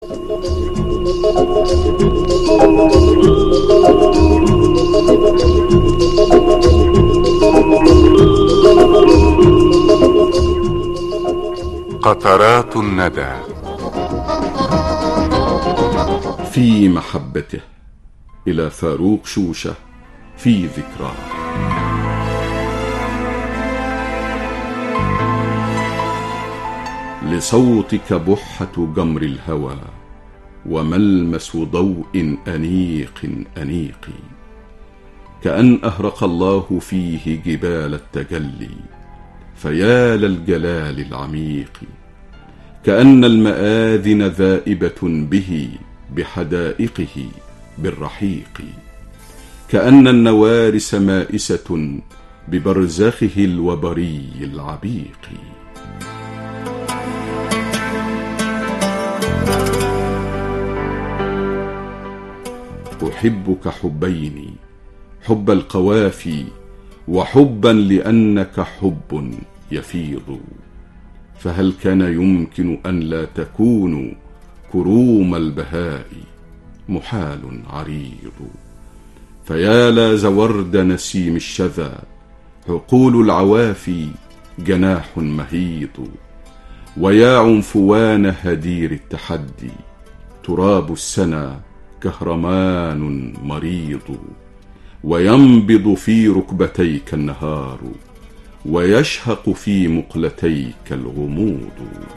قطرات الندى في محبته، إلى فاروق شوشة في ذكراه. لصوتك بحة جمر الهوى وملمس ضوء أنيق أنيق، كأن أهرق الله فيه جبال التجلي، فيا للجلال العميق. كأن المآذن ذائبة به بحدائقه بالرحيق، كأن النوارس مائسة ببرزخه الوبري العبيق. أحبك حبين، حب القوافي وحبا لأنك حب يفيض، فهل كان يمكن أن لا تكونوا كروم البهاء؟ محال عريض. فيا لا زورد نسيم الشذا، عقول العوافي جناح مهيض، ويا عنفوان هدير التحدي، تراب السنا كهرمان مريض، وينبض في ركبتيك النهار، ويشهق في مقلتيك الغموض.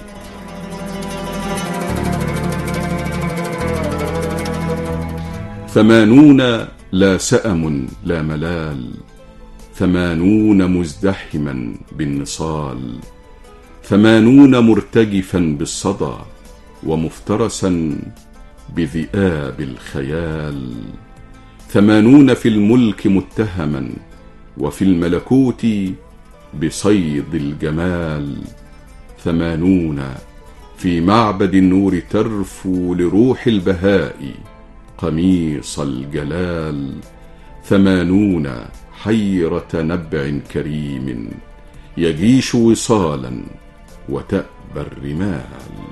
ثمانون لا سأم لا ملال، ثمانون مزدحما بالنصال، ثمانون مرتجفا بالصدى ومفترسا بذئاب الخيال، ثمانون في الملك متهما وفي الملكوت بصيد الجمال، ثمانون في معبد النور ترفو لروح البهاء قميص الجلال، ثمانون حيرة نبع كريم يجيش وصالا وتأبى الرمال.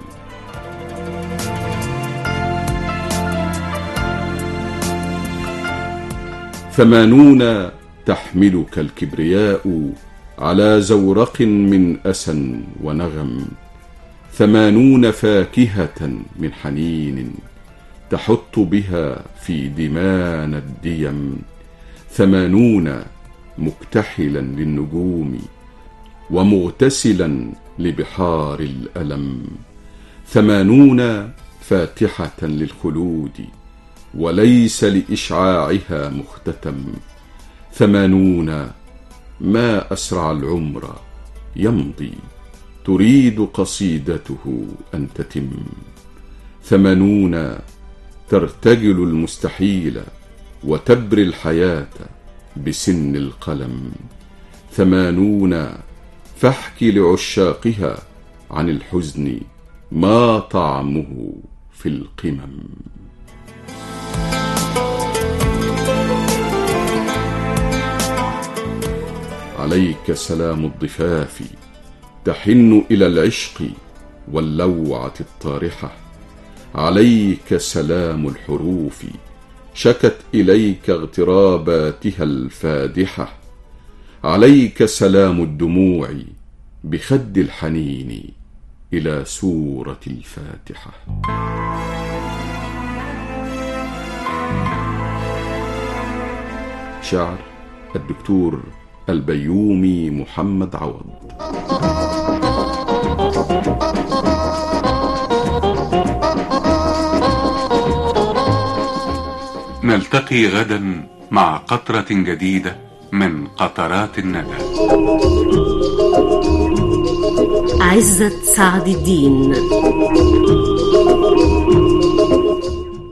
ثمانون تحملك الكبرياء على زورق من أسى ونغم، ثمانون فاكهة من حنين تحط بها في دمان الديم، ثمانون مكتحلا للنجوم ومغتسلا لبحار الألم، ثمانون فاتحة للخلود وليس لإشعاعها مختتم، ثمانون ما أسرع العمر يمضي تريد قصيدته أن تتم، ثمانون ترتجل المستحيل وتبري الحياة بسن القلم، ثمانون فاحكي لعشاقها عن الحزن ما طعمه في القمم. عليك سلام الضفاف تحن إلى العشق واللوعة الطارحة، عليك سلام الحروف شكت إليك اغتراباتها الفادحة، عليك سلام الدموع بخد الحنين إلى سورة الفاتحة. شعر الدكتور البيومي محمد عوض. نلتقي غدا مع قطرة جديدة من قطرات الندى. عزت سعد الدين.